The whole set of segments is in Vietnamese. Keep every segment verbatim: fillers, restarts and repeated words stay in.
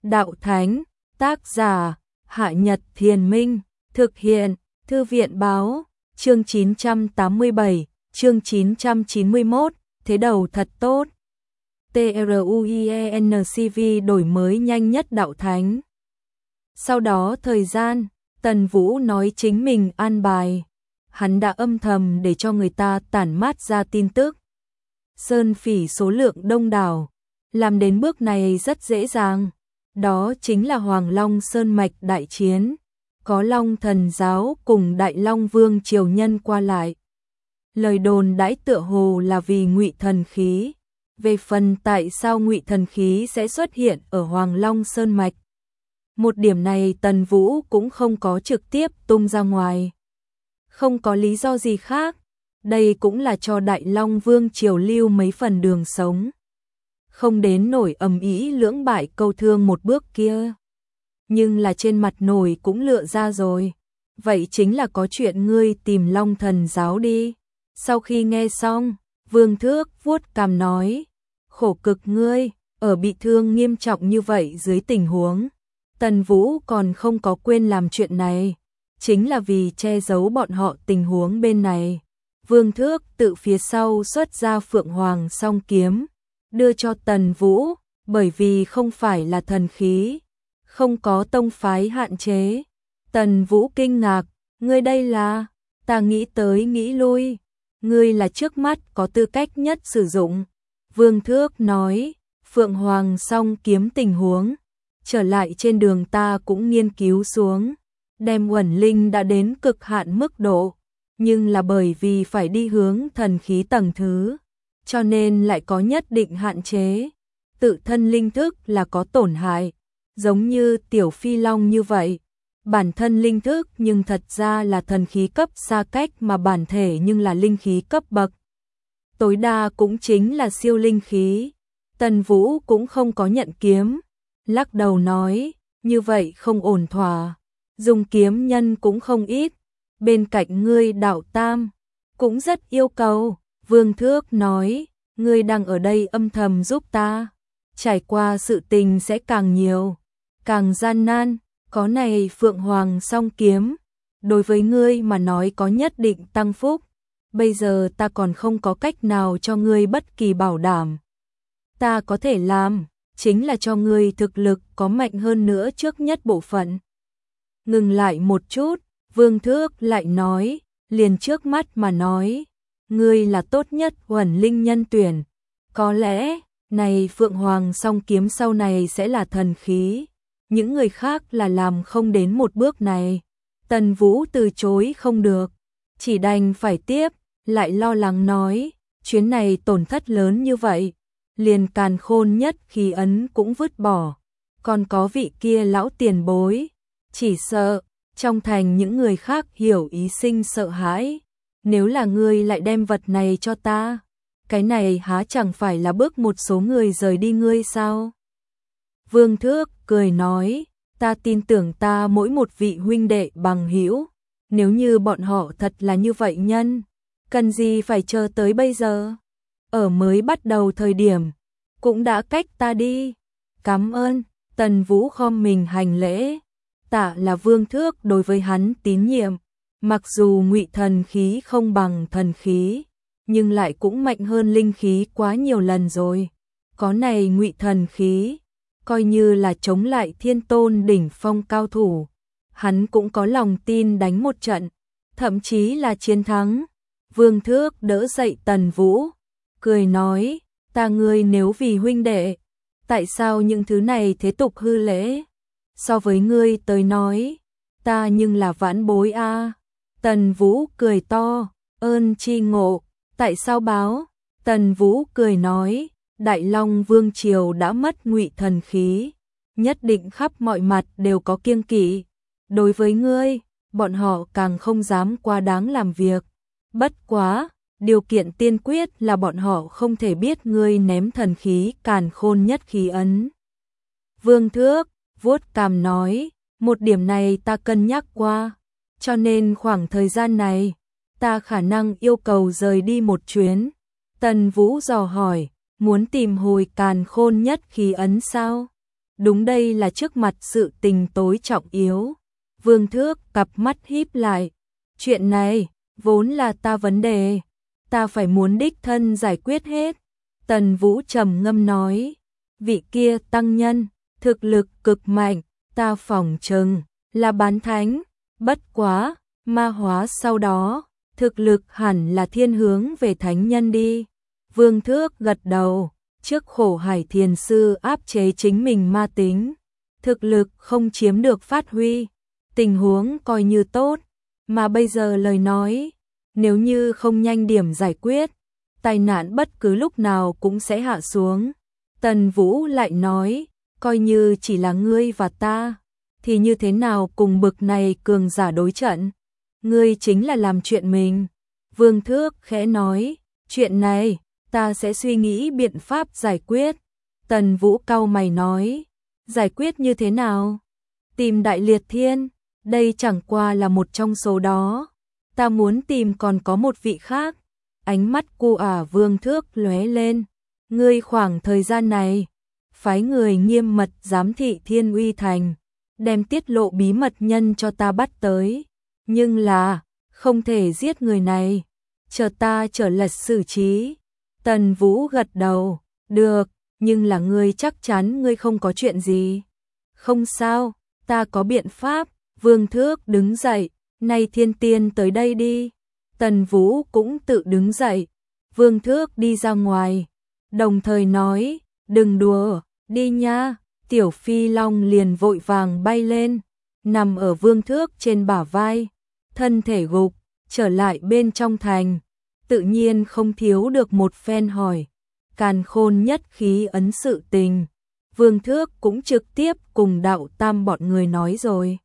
Đạo Thánh, tác giả, Hạ Nhật Thiền Minh, thực hiện, Thư viện Báo, chương chín trăm tám mươi bảy, chương chín trăm chín mươi mốt, thế đầu thật tốt. TRUIENCV đổi mới nhanh nhất Đạo Thánh. Sau đó thời gian, Tần Vũ nói chính mình an bài. Hắn đã âm thầm để cho người ta tản mát ra tin tức. Sơn phỉ số lượng đông đảo, làm đến bước này rất dễ dàng. Đó chính là Hoàng Long Sơn Mạch đại chiến, có Long Thần Giáo cùng Đại Long Vương triều nhân qua lại. Lời đồn đãi tựa hồ là vì Ngụy Thần Khí. Về phần tại sao Ngụy Thần Khí sẽ xuất hiện ở Hoàng Long Sơn Mạch, một điểm này Tần Vũ cũng không có trực tiếp tung ra ngoài. Không có lý do gì khác, đây cũng là cho Đại Long Vương triều lưu mấy phần đường sống. Không đến nổi ầm ĩ lưỡng bại câu thương một bước kia. Nhưng là trên mặt nổi cũng lựa ra rồi. Vậy chính là có chuyện ngươi tìm Long Thần Giáo đi. Sau khi nghe xong, Vương Thước vuốt cằm nói, khổ cực ngươi, ở bị thương nghiêm trọng như vậy dưới tình huống. Tần Vũ còn không có quên làm chuyện này, chính là vì che giấu bọn họ tình huống bên này. Vương Thước tự phía sau xuất ra Phượng Hoàng song kiếm, đưa cho Tần Vũ, bởi vì không phải là thần khí, không có tông phái hạn chế. Tần Vũ kinh ngạc, ngươi đây là, ta nghĩ tới nghĩ lui, ngươi là trước mắt có tư cách nhất sử dụng. Vương Thước nói, Phượng Hoàng song kiếm tình huống, trở lại trên đường ta cũng nghiên cứu xuống, đem uẩn linh đã đến cực hạn mức độ, nhưng là bởi vì phải đi hướng thần khí tầng thứ, cho nên lại có nhất định hạn chế. Tự thân linh thức là có tổn hại, giống như Tiểu Phi Long như vậy. Bản thân linh thức nhưng thật ra là thần khí cấp xa cách mà bản thể nhưng là linh khí cấp bậc. Tối đa cũng chính là siêu linh khí. Tần Vũ cũng không có nhận kiếm, lắc đầu nói, như vậy không ổn thỏa. Dùng kiếm nhân cũng không ít, bên cạnh ngươi Đạo Tam cũng rất yêu cầu. Vương Thước nói, ngươi đang ở đây âm thầm giúp ta, trải qua sự tình sẽ càng nhiều, càng gian nan. Có này Phượng Hoàng song kiếm, đối với ngươi mà nói có nhất định tăng phúc. Bây giờ ta còn không có cách nào cho ngươi bất kỳ bảo đảm. Ta có thể làm, chính là cho ngươi thực lực có mạnh hơn nữa trước nhất bộ phận. Ngừng lại một chút, Vương Thước lại nói, liền trước mắt mà nói, ngươi là tốt nhất uẩn linh nhân tuyển. Có lẽ, này Phượng Hoàng song kiếm sau này sẽ là thần khí. Những người khác là làm không đến một bước này. Tần Vũ từ chối không được, chỉ đành phải tiếp, lại lo lắng nói, chuyến này tổn thất lớn như vậy, liền càn khôn nhất khí ấn cũng vứt bỏ, còn có vị kia lão tiền bối, chỉ sợ trong thành những người khác hiểu ý sinh sợ hãi. Nếu là ngươi lại đem vật này cho ta, cái này há chẳng phải là bước một số người rời đi ngươi sao? Vương Thước cười nói, ta tin tưởng ta mỗi một vị huynh đệ bằng hữu, nếu như bọn họ thật là như vậy nhân, cần gì phải chờ tới bây giờ? Ở mới bắt đầu thời điểm, cũng đã cách ta đi. Cảm ơn. Tần Vũ khom mình hành lễ, tạ là Vương Thước đối với hắn tín nhiệm. Mặc dù Ngụy Thần Khí không bằng thần khí, nhưng lại cũng mạnh hơn linh khí quá nhiều lần rồi. Có này Ngụy Thần Khí, coi như là chống lại thiên tôn đỉnh phong cao thủ, hắn cũng có lòng tin đánh một trận, thậm chí là chiến thắng. Vương Thước đỡ dậy Tần Vũ, cười nói, ta ngươi nếu vì huynh đệ, tại sao những thứ này thế tục hư lễ? So với ngươi tới nói, ta nhưng là vãn bối a. À. Tần Vũ cười to, ơn chi ngộ, tại sao báo? Tần Vũ cười nói, Đại Long Vương triều đã mất Ngụy Thần Khí, nhất định khắp mọi mặt đều có kiêng kỵ. Đối với ngươi, bọn họ càng không dám quá đáng làm việc. Bất quá, điều kiện tiên quyết là bọn họ không thể biết ngươi ném thần khí càn khôn nhất khí ấn. Vương Thước vuốt cằm nói, một điểm này ta cân nhắc qua, cho nên khoảng thời gian này, ta khả năng yêu cầu rời đi một chuyến. Tần Vũ dò hỏi, muốn tìm hồi càn khôn nhất khí ấn sao? Đúng đây là trước mặt sự tình tối trọng yếu. Vương Thước cặp mắt híp lại. Chuyện này, vốn là ta vấn đề. Ta phải muốn đích thân giải quyết hết. Tần Vũ trầm ngâm nói. Vị kia tăng nhân, thực lực cực mạnh, ta phỏng chừng là bán thánh. Bất quá, ma hóa sau đó, thực lực hẳn là thiên hướng về thánh nhân đi. Vương Thước gật đầu. Trước khổ hải thiền sư áp chế chính mình ma tính, thực lực không chiếm được phát huy, tình huống coi như tốt, mà bây giờ lời nói, nếu như không nhanh điểm giải quyết, tai nạn bất cứ lúc nào cũng sẽ hạ xuống. Tần Vũ lại nói, coi như chỉ là ngươi và ta, thì như thế nào cùng bực này cường giả đối trận, ngươi chính là làm chuyện mình. Vương Thước khẽ nói, chuyện này ta sẽ suy nghĩ biện pháp giải quyết. Tần Vũ cau mày nói, giải quyết như thế nào? Tìm Đại Liệt Thiên, đây chẳng qua là một trong số đó. Ta muốn tìm còn có một vị khác. Ánh mắt cu ả Vương Thước lóe lên. Ngươi khoảng thời gian này, phái người nghiêm mật giám thị Thiên Uy Thành, đem tiết lộ bí mật nhân cho ta bắt tới. Nhưng là, không thể giết người này. Chờ ta trở lật xử trí. Tần Vũ gật đầu, được, nhưng là ngươi chắc chắn ngươi không có chuyện gì. Không sao, ta có biện pháp. Vương Thước đứng dậy, này Thiên Tiên tới đây đi. Tần Vũ cũng tự đứng dậy. Vương Thước đi ra ngoài, đồng thời nói, đừng đùa, đi nha. Tiểu Phi Long liền vội vàng bay lên, nằm ở Vương Thước trên bả vai, thân thể gục, trở lại bên trong thành. Tự nhiên không thiếu được một phen hỏi, càn khôn nhất khí ấn sự tình. Vương Thước cũng trực tiếp cùng Đạo Tam bọn người nói rồi.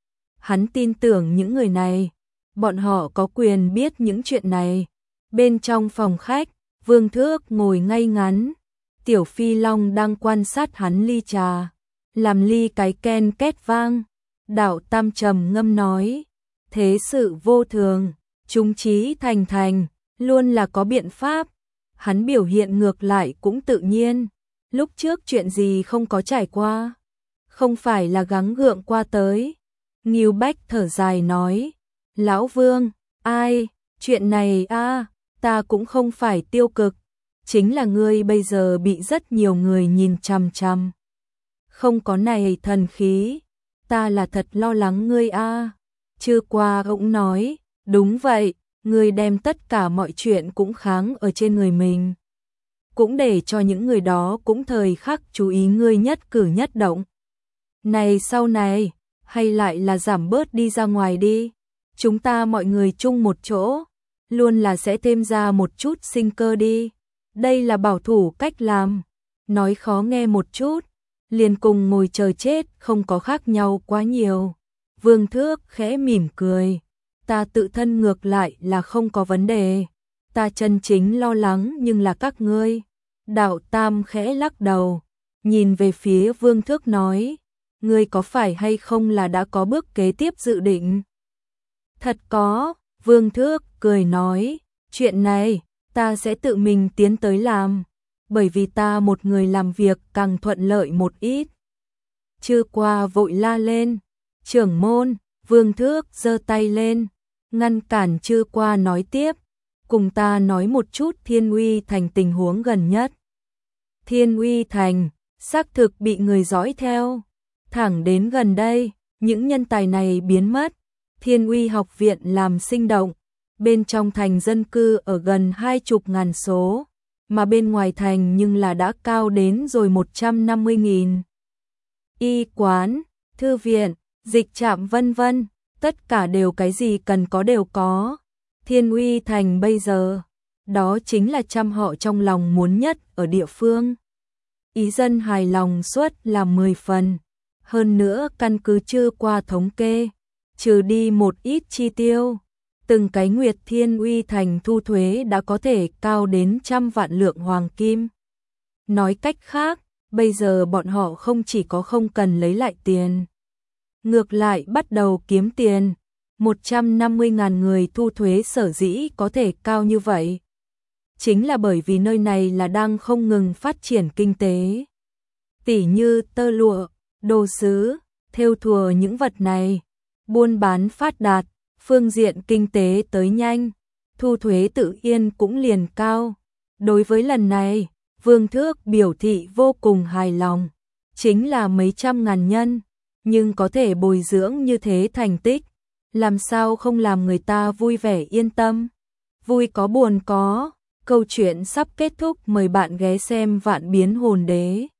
Hắn tin tưởng những người này, bọn họ có quyền biết những chuyện này. Bên trong phòng khách, Vương Thước ngồi ngay ngắn, Tiểu Phi Long đang quan sát hắn ly trà, làm ly cái ken két vang. Đạo Tam trầm ngâm nói, thế sự vô thường, chúng chí thành thành, luôn là có biện pháp. Hắn biểu hiện ngược lại cũng tự nhiên, lúc trước chuyện gì không có trải qua, không phải là gắng gượng qua tới. Ngưu Bách thở dài nói, Lão Vương, ai, chuyện này a, ta cũng không phải tiêu cực, chính là ngươi bây giờ bị rất nhiều người nhìn chằm chằm. Không có này thần khí, ta là thật lo lắng ngươi a. Chưa qua cũng nói, đúng vậy, ngươi đem tất cả mọi chuyện cũng kháng ở trên người mình, cũng để cho những người đó cũng thời khắc chú ý ngươi nhất cử nhất động. Này sau này, hay lại là giảm bớt đi ra ngoài đi, chúng ta mọi người chung một chỗ, luôn là sẽ thêm ra một chút sinh cơ đi. Đây là bảo thủ cách làm, nói khó nghe một chút, liền cùng ngồi chờ chết không có khác nhau quá nhiều. Vương Thước khẽ mỉm cười, ta tự thân ngược lại là không có vấn đề, ta chân chính lo lắng nhưng là các ngươi. Đạo Tam khẽ lắc đầu, nhìn về phía Vương Thước nói, ngươi có phải hay không là đã có bước kế tiếp dự định? Thật có, Vương Thước cười nói, chuyện này ta sẽ tự mình tiến tới làm, bởi vì ta một người làm việc càng thuận lợi một ít. Chưa qua vội la lên, trưởng môn. Vương Thước giơ tay lên, ngăn cản Chưa qua nói tiếp, cùng ta nói một chút Thiên Uy Thành tình huống gần nhất. Thiên Uy Thành, xác thực bị người dõi theo, thẳng đến gần đây, những nhân tài này biến mất. Thiên Uy học viện làm sinh động, bên trong thành dân cư ở gần hai chục ngàn số, mà bên ngoài thành nhưng là đã cao đến rồi một trăm năm mươi nghìn. Y quán, thư viện, dịch trạm vân vân, tất cả đều cái gì cần có đều có. Thiên Uy Thành bây giờ, đó chính là trăm họ trong lòng muốn nhất ở địa phương. Ý dân hài lòng suất là mười phần, hơn nữa căn cứ Chưa qua thống kê, trừ đi một ít chi tiêu, từng cái nguyệt Thiên Uy Thành thu thuế đã có thể cao đến trăm vạn lượng hoàng kim. Nói cách khác, bây giờ bọn họ không chỉ có không cần lấy lại tiền, ngược lại bắt đầu kiếm tiền. một trăm năm mươi ngàn người thu thuế sở dĩ có thể cao như vậy, chính là bởi vì nơi này là đang không ngừng phát triển kinh tế. tỉ như tơ lụa, đồ sứ, thêu thùa những vật này, buôn bán phát đạt, phương diện kinh tế tới nhanh, thu thuế tự yên cũng liền cao. Đối với lần này, Vương Thước biểu thị vô cùng hài lòng, chính là mấy trăm ngàn nhân, nhưng có thể bồi dưỡng như thế thành tích, làm sao không làm người ta vui vẻ yên tâm. Vui có buồn có, câu chuyện sắp kết thúc, mời bạn ghé xem Vạn Biến Hồn Đế.